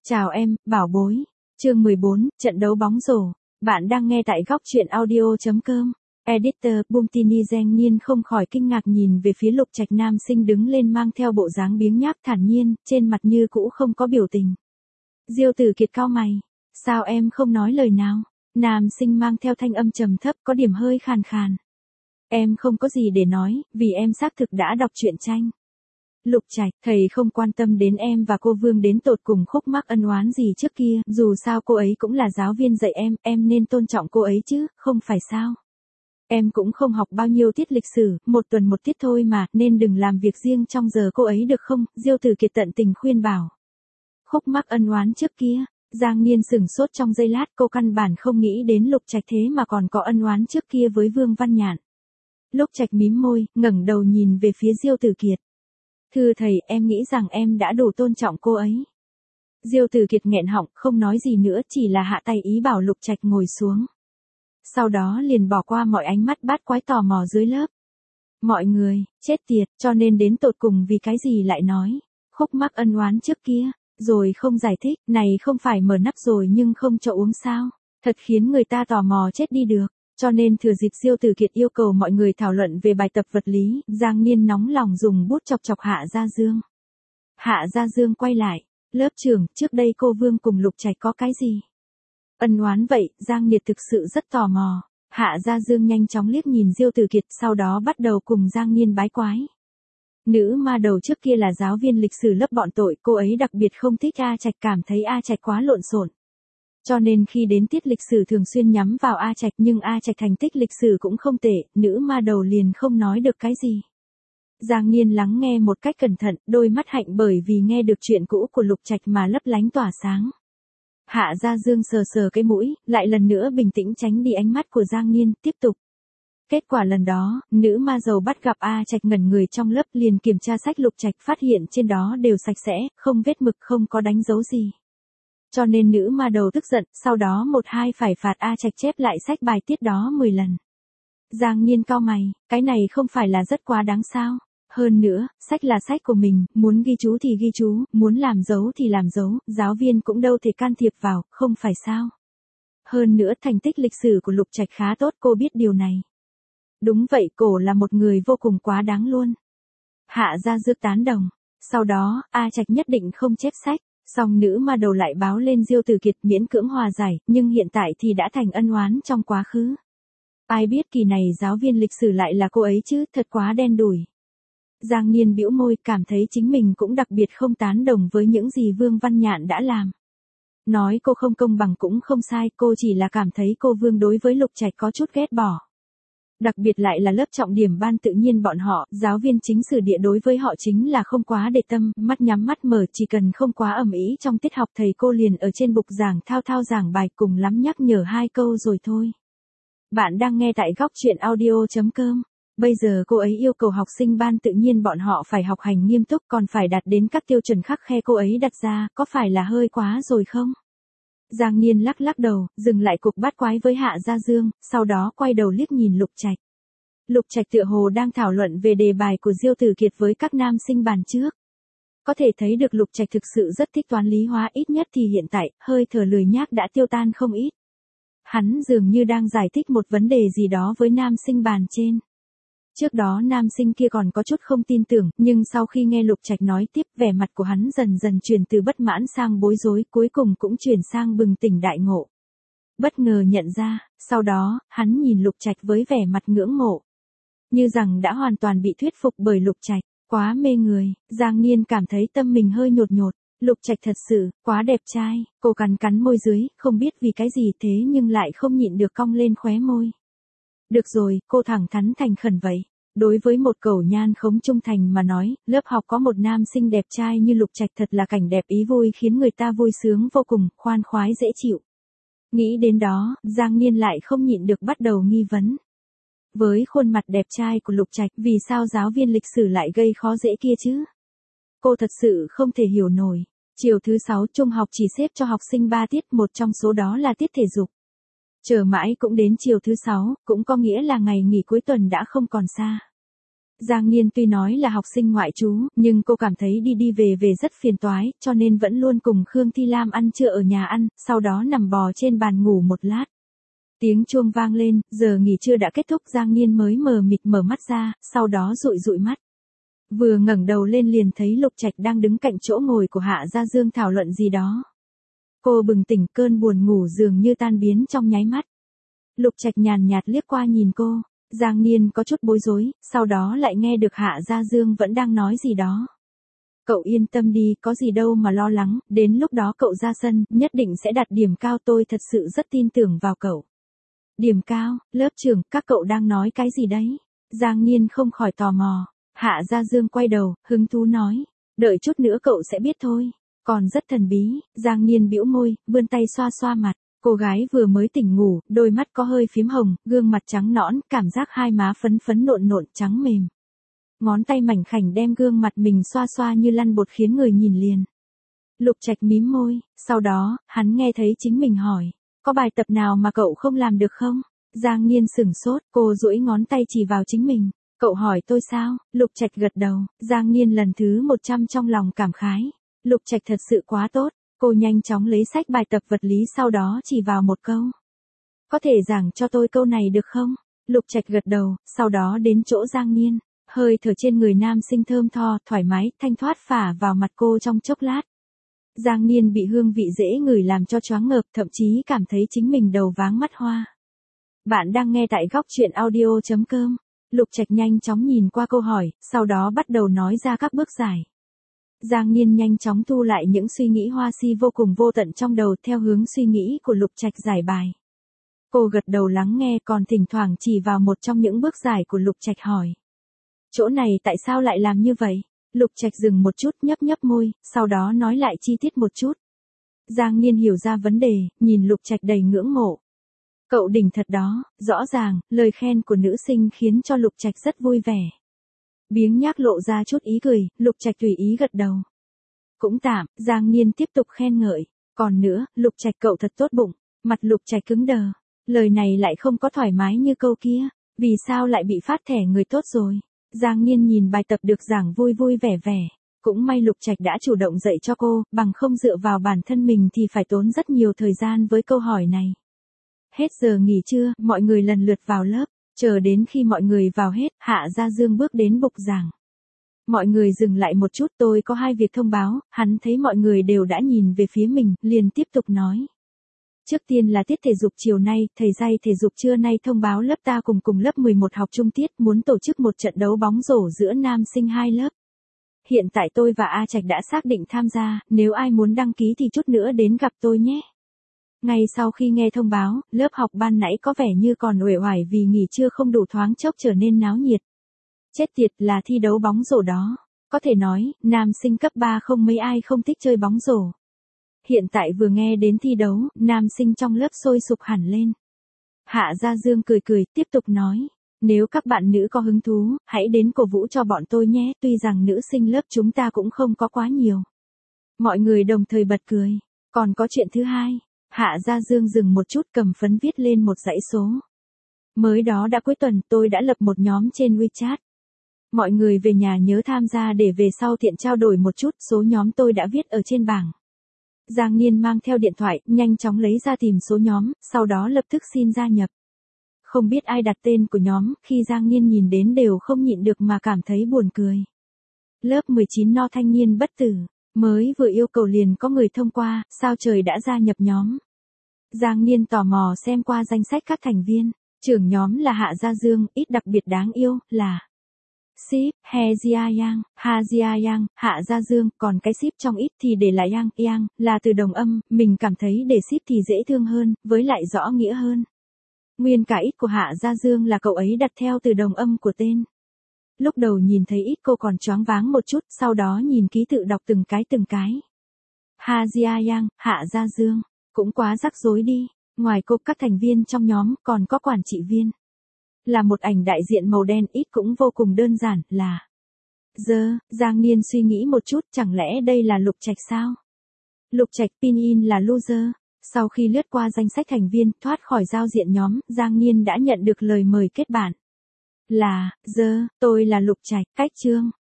Chào em, bảo bối. Chương 14, trận đấu bóng rổ. Bạn đang nghe tại góc truyện audio.com. Editor Bumtini Giang Niên không khỏi kinh ngạc nhìn về phía Lục Trạch nam sinh đứng lên mang theo bộ dáng biếng nhác thản nhiên, trên mặt như cũ không có biểu tình. Diêu Tử Kiệt cau mày. Sao em không nói lời nào? Nam sinh mang theo thanh âm trầm thấp có điểm hơi khàn khàn. Em không có gì để nói, vì em xác thực đã đọc truyện tranh. Lục Trạch, thầy không quan tâm đến em và cô Vương đến tột cùng khúc mắc ân oán gì trước kia, dù sao cô ấy cũng là giáo viên dạy em nên tôn trọng cô ấy chứ, không phải sao? Em cũng không học bao nhiêu tiết lịch sử, một tuần một tiết thôi mà, nên đừng làm việc riêng trong giờ cô ấy được không? Diêu Tử Kiệt tận tình khuyên bảo. Khúc mắc ân oán trước kia, Giang Niên sửng sốt trong giây lát, cô căn bản không nghĩ đến Lục Trạch thế mà còn có ân oán trước kia với Vương Văn Nhạn. Lục Trạch mím môi, ngẩng đầu nhìn về phía Diêu Tử Kiệt. Thưa thầy, em nghĩ rằng em đã đủ tôn trọng cô ấy. Diêu Tử Kiệt nghẹn họng, không nói gì nữa, chỉ là hạ tay ý bảo Lục Trạch ngồi xuống. Sau đó liền bỏ qua mọi ánh mắt bát quái tò mò dưới lớp. Mọi người, chết tiệt, cho nên đến tột cùng vì cái gì lại nói. Khúc mắc ân oán trước kia, rồi không giải thích, này không phải mở nắp rồi nhưng không cho uống sao. Thật khiến người ta tò mò chết đi được. Cho nên thừa dịp Diêu Tử Kiệt yêu cầu mọi người thảo luận về bài tập vật lý, Giang Niên nóng lòng dùng bút chọc chọc Hạ Gia Dương. Hạ Gia Dương quay lại, lớp trưởng, trước đây cô Vương cùng Lục Trạch có cái gì? Ân oán vậy, Giang Niệt thực sự rất tò mò. Hạ Gia Dương nhanh chóng liếc nhìn Diêu Tử Kiệt, sau đó bắt đầu cùng Giang Niên bái quái. Nữ ma đầu trước kia là giáo viên lịch sử lớp bọn tội, cô ấy đặc biệt không thích A Trạch, cảm thấy A Trạch quá lộn xộn. Cho nên khi đến tiết lịch sử thường xuyên nhắm vào A Trạch, nhưng A Trạch thành tích lịch sử cũng không tệ, nữ ma đầu liền không nói được cái gì. Giang Niên lắng nghe một cách cẩn thận, đôi mắt hạnh bởi vì nghe được chuyện cũ của Lục Trạch mà lấp lánh tỏa sáng. Hạ Gia Dương sờ sờ cái mũi, lại lần nữa bình tĩnh tránh đi ánh mắt của Giang Niên, tiếp tục. Kết quả lần đó, nữ ma dầu bắt gặp A Trạch ngẩn người trong lớp, liền kiểm tra sách Lục Trạch, phát hiện trên đó đều sạch sẽ, không vết mực, không có đánh dấu gì. Cho nên nữ ma đầu tức giận, sau đó một hai phải phạt A Trạch chép lại sách bài tiết đó 10 lần. Giang Niên cau mày, cái này không phải là rất quá đáng sao? Hơn nữa, sách là sách của mình, muốn ghi chú thì ghi chú, muốn làm dấu thì làm dấu, giáo viên cũng đâu thể can thiệp vào, không phải sao? Hơn nữa thành tích lịch sử của Lục Trạch khá tốt, cô biết điều này. Đúng vậy, cổ là một người vô cùng quá đáng luôn. Hạ Gia Dương tán đồng. Sau đó, A Trạch nhất định không chép sách. Song nữ ma đầu lại báo lên Diêu Tử Kiệt, miễn cưỡng hòa giải, nhưng hiện tại thì đã thành ân oán trong quá khứ. Ai biết kỳ này giáo viên lịch sử lại là cô ấy chứ, thật quá đen đủi. Giang Niên bĩu môi, cảm thấy chính mình cũng đặc biệt không tán đồng với những gì Vương Văn Nhạn đã làm. Nói cô không công bằng cũng không sai, cô chỉ là cảm thấy cô Vương đối với Lục Trạch có chút ghét bỏ. Đặc biệt lại là lớp trọng điểm ban tự nhiên bọn họ, giáo viên chính sử địa đối với họ chính là không quá để tâm, mắt nhắm mắt mở, chỉ cần không quá ầm ĩ trong tiết học thầy cô liền ở trên bục giảng thao thao giảng bài, cùng lắm nhắc nhở 2 câu rồi thôi. Bạn đang nghe tại góc truyện audio.com. Bây giờ cô ấy yêu cầu học sinh ban tự nhiên bọn họ phải học hành nghiêm túc, còn phải đạt đến các tiêu chuẩn khắc khe cô ấy đặt ra, có phải là hơi quá rồi không? Giang Niên lắc lắc đầu, dừng lại cuộc bát quái với Hạ Gia Dương, sau đó quay đầu liếc nhìn Lục Trạch. Lục Trạch tựa hồ đang thảo luận về đề bài của Diêu Tử Kiệt với các nam sinh bàn trước. Có thể thấy được Lục Trạch thực sự rất thích toán lý hóa, ít nhất thì hiện tại, hơi thở lười nhác đã tiêu tan không ít. Hắn dường như đang giải thích một vấn đề gì đó với nam sinh bàn trên. Trước đó nam sinh kia còn có chút không tin tưởng, nhưng sau khi nghe Lục Trạch nói tiếp, vẻ mặt của hắn dần dần chuyển từ bất mãn sang bối rối, cuối cùng cũng chuyển sang bừng tỉnh đại ngộ. Bất ngờ nhận ra, sau đó, hắn nhìn Lục Trạch với vẻ mặt ngưỡng mộ. Như rằng đã hoàn toàn bị thuyết phục bởi Lục Trạch, quá mê người, Giang Niên cảm thấy tâm mình hơi nhột nhột. Lục Trạch thật sự, quá đẹp trai, cô cắn cắn môi dưới, không biết vì cái gì thế nhưng lại không nhịn được cong lên khóe môi. Được rồi, cô thẳng thắn thành khẩn vậy. Đối với một cẩu nhan khống trung thành mà nói, lớp học có một nam sinh đẹp trai như Lục Trạch thật là cảnh đẹp ý vui, khiến người ta vui sướng vô cùng, khoan khoái dễ chịu. Nghĩ đến đó, Giang Niên lại không nhịn được bắt đầu nghi vấn. Với khuôn mặt đẹp trai của Lục Trạch, vì sao giáo viên lịch sử lại gây khó dễ kia chứ? Cô thật sự không thể hiểu nổi. Chiều thứ 6 trung học chỉ xếp cho học sinh 3 tiết, một trong số đó là tiết thể dục. Chờ mãi cũng đến chiều thứ 6, cũng có nghĩa là ngày nghỉ cuối tuần đã không còn xa. Giang Niên tuy nói là học sinh ngoại trú, nhưng cô cảm thấy đi đi về về rất phiền toái, cho nên vẫn luôn cùng Khương Thi Lam ăn trưa ở nhà ăn, sau đó nằm bò trên bàn ngủ một lát. Tiếng chuông vang lên, giờ nghỉ trưa đã kết thúc, Giang Niên mới mờ mịt mở mắt ra, sau đó dụi dụi mắt. Vừa ngẩng đầu lên liền thấy Lục Trạch đang đứng cạnh chỗ ngồi của Hạ Gia Dương thảo luận gì đó. Cô bừng tỉnh, cơn buồn ngủ dường như tan biến trong nháy mắt. Lục Trạch nhàn nhạt liếc qua nhìn cô, Giang Niên có chút bối rối, sau đó lại nghe được Hạ Gia Dương vẫn đang nói gì đó. Cậu yên tâm đi, có gì đâu mà lo lắng, đến lúc đó cậu ra sân, nhất định sẽ đạt điểm cao, tôi thật sự rất tin tưởng vào cậu. Điểm cao, lớp trưởng, các cậu đang nói cái gì đấy? Giang Niên không khỏi tò mò. Hạ Gia Dương quay đầu, hứng thú nói. Đợi chút nữa cậu sẽ biết thôi. Còn rất thần bí, Giang Niên bĩu môi, vươn tay xoa xoa mặt. Cô gái vừa mới tỉnh ngủ, đôi mắt có hơi phím hồng, gương mặt trắng nõn, cảm giác hai má phấn phấn nộn nộn trắng mềm. Ngón tay mảnh khảnh đem gương mặt mình xoa xoa như lăn bột khiến người nhìn liền. Lục Trạch mím môi, sau đó, hắn nghe thấy chính mình hỏi. Có bài tập nào mà cậu không làm được không? Giang Niên sửng sốt, cô duỗi ngón tay chỉ vào chính mình. Cậu hỏi tôi sao? Lục Trạch gật đầu, Giang Niên lần thứ 100 trong lòng cảm khái. Lục Trạch thật sự quá tốt. Cô nhanh chóng lấy sách bài tập vật lý sau đó chỉ vào một câu. Có thể giảng cho tôi câu này được không? Lục Trạch gật đầu, sau đó đến chỗ Giang Niên. Hơi thở trên người nam sinh thơm tho, thoải mái, thanh thoát phả vào mặt cô trong chốc lát. Giang Niên bị hương vị dễ ngửi làm cho choáng ngợp, thậm chí cảm thấy chính mình đầu váng mắt hoa. Bạn đang nghe tại góc truyện audio.com. Lục Trạch nhanh chóng nhìn qua câu hỏi, sau đó bắt đầu nói ra các bước giải. Giang Niên nhanh chóng thu lại những suy nghĩ hoa si vô cùng vô tận trong đầu theo hướng suy nghĩ của Lục Trạch giải bài. Cô gật đầu lắng nghe, còn thỉnh thoảng chỉ vào một trong những bước giải của Lục Trạch hỏi. Chỗ này tại sao lại làm như vậy? Lục Trạch dừng một chút, nhấp nhấp môi, sau đó nói lại chi tiết một chút. Giang Niên hiểu ra vấn đề, nhìn Lục Trạch đầy ngưỡng mộ. Cậu đỉnh thật đó, rõ ràng, lời khen của nữ sinh khiến cho Lục Trạch rất vui vẻ. Biếng nhác lộ ra chút ý cười, Lục Trạch tùy ý gật đầu. Cũng tạm, Giang Niên tiếp tục khen ngợi. Còn nữa, Lục Trạch cậu thật tốt bụng. Mặt Lục Trạch cứng đờ. Lời này lại không có thoải mái như câu kia. Vì sao lại bị phát thẻ người tốt rồi? Giang Niên nhìn bài tập được giảng vui vui vẻ vẻ. Cũng may Lục Trạch đã chủ động dạy cho cô, bằng không dựa vào bản thân mình thì phải tốn rất nhiều thời gian với câu hỏi này. Hết giờ nghỉ trưa, mọi người lần lượt vào lớp. Chờ đến khi mọi người vào hết, Hạ Gia Dương bước đến bục giảng. Mọi người dừng lại một chút, tôi có hai việc thông báo. Hắn thấy mọi người đều đã nhìn về phía mình, liền tiếp tục nói. Trước tiên là tiết thể dục chiều nay, thầy dạy thể dục trưa nay thông báo lớp ta cùng lớp 11 học trung tiết muốn tổ chức một trận đấu bóng rổ giữa nam sinh hai lớp. Hiện tại tôi và A Trạch đã xác định tham gia, nếu ai muốn đăng ký thì chút nữa đến gặp tôi nhé. Ngay sau khi nghe thông báo, lớp học ban nãy có vẻ như còn uể oải vì nghỉ trưa không đủ, thoáng chốc trở nên náo nhiệt. Chết tiệt, là thi đấu bóng rổ đó. Có thể nói, nam sinh cấp 3 không mấy ai không thích chơi bóng rổ. Hiện tại vừa nghe đến thi đấu, nam sinh trong lớp sôi sục hẳn lên. Hạ Gia Dương cười cười, tiếp tục nói. Nếu các bạn nữ có hứng thú, hãy đến cổ vũ cho bọn tôi nhé, tuy rằng nữ sinh lớp chúng ta cũng không có quá nhiều. Mọi người đồng thời bật cười. Còn có chuyện thứ hai. Hạ Gia Dương dừng một chút, cầm phấn viết lên một dãy số. Mới đó đã cuối tuần, tôi đã lập một nhóm trên WeChat. Mọi người về nhà nhớ tham gia để về sau tiện trao đổi một chút, số nhóm tôi đã viết ở trên bảng. Giang Niên mang theo điện thoại, nhanh chóng lấy ra tìm số nhóm, sau đó lập tức xin gia nhập. Không biết ai đặt tên của nhóm, khi Giang Niên nhìn đến đều không nhịn được mà cảm thấy buồn cười. Lớp 19 no thanh niên bất tử, mới vừa yêu cầu liền có người thông qua, sao trời đã gia nhập nhóm. Giang Niên tò mò xem qua danh sách các thành viên, trưởng nhóm là Hạ Gia Dương, ít đặc biệt đáng yêu, là Sip, He Jia Yang, Ha Jia Yang, Hạ Gia Dương, còn cái Sip trong ít thì để là Yang, Yang, là từ đồng âm, mình cảm thấy để Sip thì dễ thương hơn, với lại rõ nghĩa hơn. Nguyên cả ít của Hạ Gia Dương là cậu ấy đặt theo từ đồng âm của tên. Lúc đầu nhìn thấy ít cô còn choáng váng một chút, sau đó nhìn ký tự đọc từng cái. Ha Jia Yang, Hạ Gia Dương, cũng quá rắc rối đi, ngoài cô các thành viên trong nhóm còn có quản trị viên. Là một ảnh đại diện màu đen, ít cũng vô cùng đơn giản, là Giang Niên suy nghĩ một chút, chẳng lẽ đây là Lục Trạch sao? Lục Trạch pin là loser. Sau khi lướt qua danh sách thành viên, thoát khỏi giao diện nhóm, Giang Niên đã nhận được lời mời kết bạn. Là, tôi là Lục Trạch, cách chương.